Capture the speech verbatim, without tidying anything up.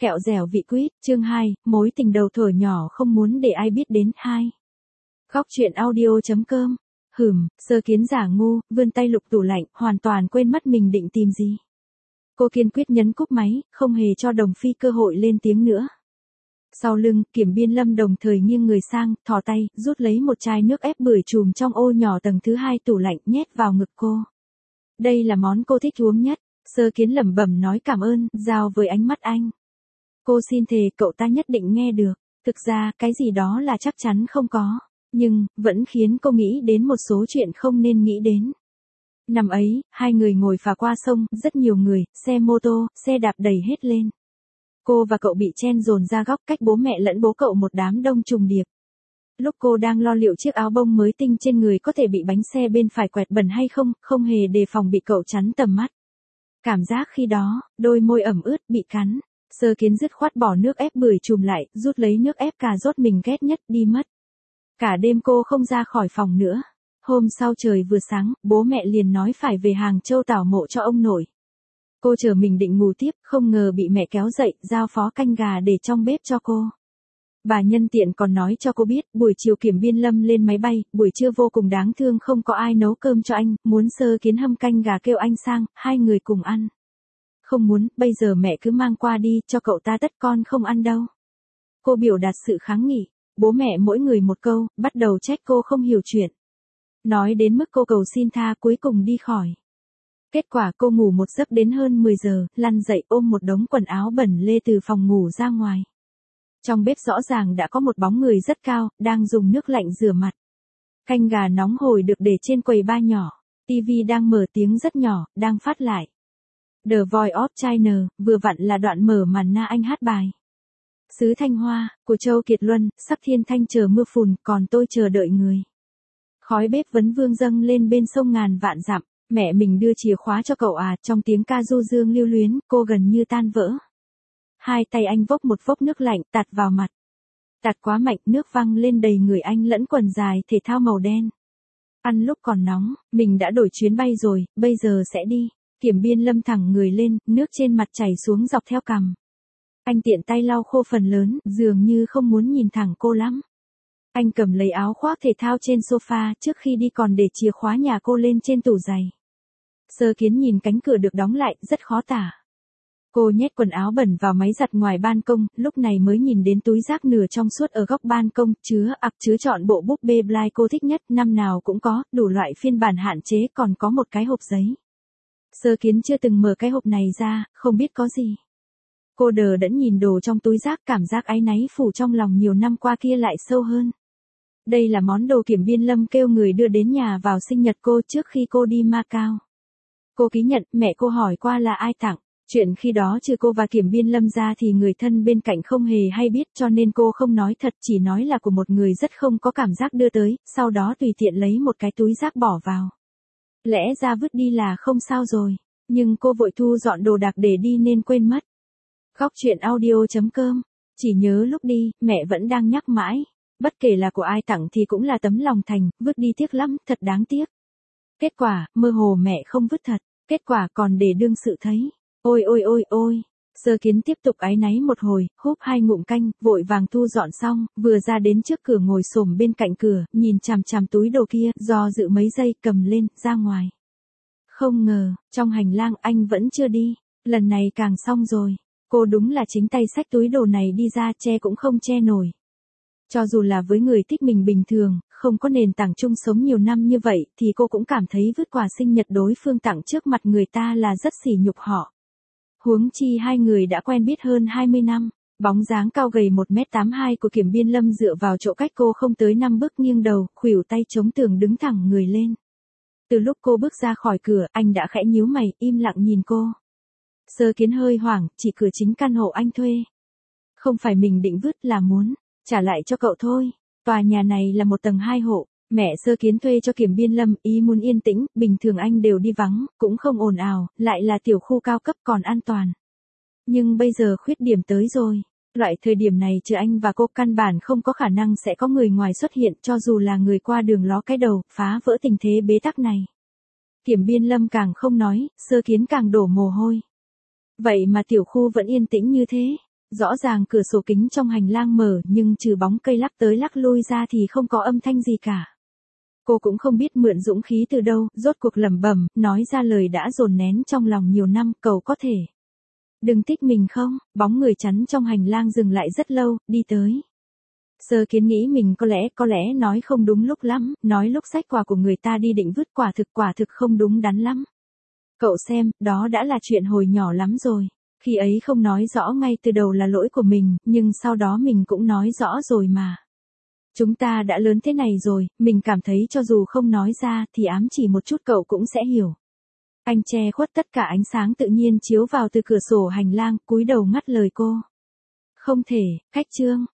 Kẹo dẻo vị quýt, chương hai, mối tình đầu thuở nhỏ không muốn để ai biết đến. Hai. Góc truyện audio.com. Hửm, Sơ Kiến giả ngu, vươn tay lục tủ lạnh, hoàn toàn quên mất mình định tìm gì. Cô kiên quyết nhấn cúp máy, không hề cho Đồng Phi cơ hội lên tiếng nữa. Sau lưng, Kiểm Biên Lâm đồng thời nghiêng người sang, thò tay, rút lấy một chai nước ép bưởi chùm trong ô nhỏ tầng thứ hai tủ lạnh, nhét vào ngực cô. Đây là món cô thích uống nhất. Sơ Kiến lẩm bẩm nói cảm ơn, giao với ánh mắt anh. Cô xin thề cậu ta nhất định nghe được. Thực ra, cái gì đó là chắc chắn không có. Nhưng, vẫn khiến cô nghĩ đến một số chuyện không nên nghĩ đến. Năm ấy, hai người ngồi phà qua sông, rất nhiều người, xe mô tô, xe đạp đầy hết lên. Cô và cậu bị chen dồn ra góc cách bố mẹ lẫn bố cậu một đám đông trùng điệp. Lúc cô đang lo liệu chiếc áo bông mới tinh trên người có thể bị bánh xe bên phải quẹt bẩn hay không, không hề đề phòng bị cậu chắn tầm mắt. Cảm giác khi đó, đôi môi ẩm ướt, bị cắn. Sơ Kiến dứt khoát bỏ nước ép bưởi chùm lại, rút lấy nước ép cà rốt mình ghét nhất, đi mất. Cả đêm cô không ra khỏi phòng nữa. Hôm sau trời vừa sáng, bố mẹ liền nói phải về Hàng Châu tảo mộ cho ông nội. Cô chờ mình định ngủ tiếp, không ngờ bị mẹ kéo dậy, giao phó canh gà để trong bếp cho cô. Bà nhân tiện còn nói cho cô biết, buổi chiều Kiểm Biên Lâm lên máy bay, buổi trưa vô cùng đáng thương không có ai nấu cơm cho anh, muốn Sơ Kiến hâm canh gà kêu anh sang, hai người cùng ăn. Không muốn, bây giờ mẹ cứ mang qua đi, cho cậu ta tất con không ăn đâu. Cô biểu đạt sự kháng nghị, bố mẹ mỗi người một câu, bắt đầu trách cô không hiểu chuyện. Nói đến mức cô cầu xin tha cuối cùng đi khỏi. Kết quả cô ngủ một giấc đến hơn mười giờ, lăn dậy ôm một đống quần áo bẩn lê từ phòng ngủ ra ngoài. Trong bếp rõ ràng đã có một bóng người rất cao, đang dùng nước lạnh rửa mặt. Canh gà nóng hổi được để trên quầy bar nhỏ. tivi đang mở tiếng rất nhỏ, đang phát lại. The Voice of China, vừa vặn là đoạn mở màn Na Anh hát bài. Xứ Thanh Hoa, của Châu Kiệt Luân, sắc thiên thanh chờ mưa phùn, còn tôi chờ đợi người. Khói bếp vấn vương dâng lên bên sông ngàn vạn dặm, mẹ mình đưa chìa khóa cho cậu à, trong tiếng ca du dương lưu luyến, cô gần như tan vỡ. Hai tay anh vốc một vốc nước lạnh, tạt vào mặt. Tạt quá mạnh, nước văng lên đầy người anh lẫn quần dài thể thao màu đen. Ăn lúc còn nóng, mình đã đổi chuyến bay rồi, bây giờ sẽ đi. Kiểm Biên Lâm thẳng người lên, nước trên mặt chảy xuống dọc theo cằm. Anh tiện tay lau khô phần lớn, dường như không muốn nhìn thẳng cô lắm. Anh cầm lấy áo khoác thể thao trên sofa, trước khi đi còn để chìa khóa nhà cô lên trên tủ giày. Sơ Kiến nhìn cánh cửa được đóng lại, rất khó tả. Cô nhét quần áo bẩn vào máy giặt ngoài ban công, lúc này mới nhìn đến túi rác nửa trong suốt ở góc ban công, chứa ặc chứa trọn bộ búp bê Bly cô thích nhất, năm nào cũng có, đủ loại phiên bản hạn chế, còn có một cái hộp giấy. Sơ Kiến chưa từng mở cái hộp này ra, không biết có gì. Cô đờ đẫn nhìn đồ trong túi rác, cảm giác áy náy phủ trong lòng nhiều năm qua kia lại sâu hơn. Đây là món đồ Kiểm Biên Lâm kêu người đưa đến nhà vào sinh nhật cô trước khi cô đi Macau. Cô ký nhận, mẹ cô hỏi qua là ai tặng. Chuyện khi đó trừ cô và Kiểm Biên Lâm ra thì người thân bên cạnh không hề hay biết, cho nên cô không nói thật, chỉ nói là của một người rất không có cảm giác đưa tới, sau đó tùy tiện lấy một cái túi rác bỏ vào. Lẽ ra vứt đi là không sao rồi, nhưng cô vội thu dọn đồ đạc để đi nên quên mất. Góc truyện audio.com. Chỉ nhớ lúc đi, mẹ vẫn đang nhắc mãi. Bất kể là của ai tặng thì cũng là tấm lòng thành, vứt đi tiếc lắm, thật đáng tiếc. Kết quả, mơ hồ mẹ không vứt thật, kết quả còn để đương sự thấy. Ôi ôi ôi ôi. Sơ Kiến tiếp tục áy náy một hồi, húp hai ngụm canh, vội vàng thu dọn xong, vừa ra đến trước cửa ngồi xổm bên cạnh cửa, nhìn chằm chằm túi đồ kia, do dự mấy giây, cầm lên, ra ngoài. Không ngờ, trong hành lang anh vẫn chưa đi, lần này càng xong rồi. Cô đúng là chính tay xách túi đồ này đi ra, che cũng không che nổi. Cho dù là với người thích mình bình thường, không có nền tảng chung sống nhiều năm như vậy, thì cô cũng cảm thấy vứt quà sinh nhật đối phương tặng trước mặt người ta là rất sỉ nhục họ. Huống chi hai người đã quen biết hơn hai mươi năm, bóng dáng cao gầy một mét tám mươi hai của Kiểm Biên Lâm dựa vào chỗ cách cô không tới năm bước nghiêng đầu, khuỷu tay chống tường đứng thẳng người lên. Từ lúc cô bước ra khỏi cửa, anh đã khẽ nhíu mày, im lặng nhìn cô. Sơ Kiến hơi hoảng, chỉ cửa chính căn hộ anh thuê. Không phải mình định vứt, là muốn trả lại cho cậu thôi. Tòa nhà này là một tầng hai hộ, mẹ Sơ Kiến thuê cho Kiểm Biên Lâm, ý muốn yên tĩnh, bình thường anh đều đi vắng, cũng không ồn ào, lại là tiểu khu cao cấp còn an toàn. Nhưng bây giờ khuyết điểm tới rồi, loại thời điểm này trừ anh và cô căn bản không có khả năng sẽ có người ngoài xuất hiện, cho dù là người qua đường ló cái đầu, phá vỡ tình thế bế tắc này. Kiểm Biên Lâm càng không nói, Sơ Kiến càng đổ mồ hôi. Vậy mà tiểu khu vẫn yên tĩnh như thế. Rõ ràng cửa sổ kính trong hành lang mở nhưng trừ bóng cây lắc tới lắc lui ra thì không có âm thanh gì cả. Cô cũng không biết mượn dũng khí từ đâu, rốt cuộc lẩm bẩm, nói ra lời đã dồn nén trong lòng nhiều năm, cậu có thể đừng thích mình không? Bóng người chắn trong hành lang dừng lại rất lâu, đi tới. Sơ Kiến nghĩ mình có lẽ, có lẽ nói không đúng lúc lắm, nói lúc xách quà của người ta đi định vứt quả thực quả thực không đúng đắn lắm. Cậu xem, đó đã là chuyện hồi nhỏ lắm rồi. Khi ấy không nói rõ ngay từ đầu là lỗi của mình, nhưng sau đó mình cũng nói rõ rồi mà. Chúng ta đã lớn thế này rồi, mình cảm thấy cho dù không nói ra thì ám chỉ một chút cậu cũng sẽ hiểu. Anh che khuất tất cả ánh sáng tự nhiên chiếu vào từ cửa sổ hành lang, cúi đầu ngắt lời cô. Không thể, Khách Trương,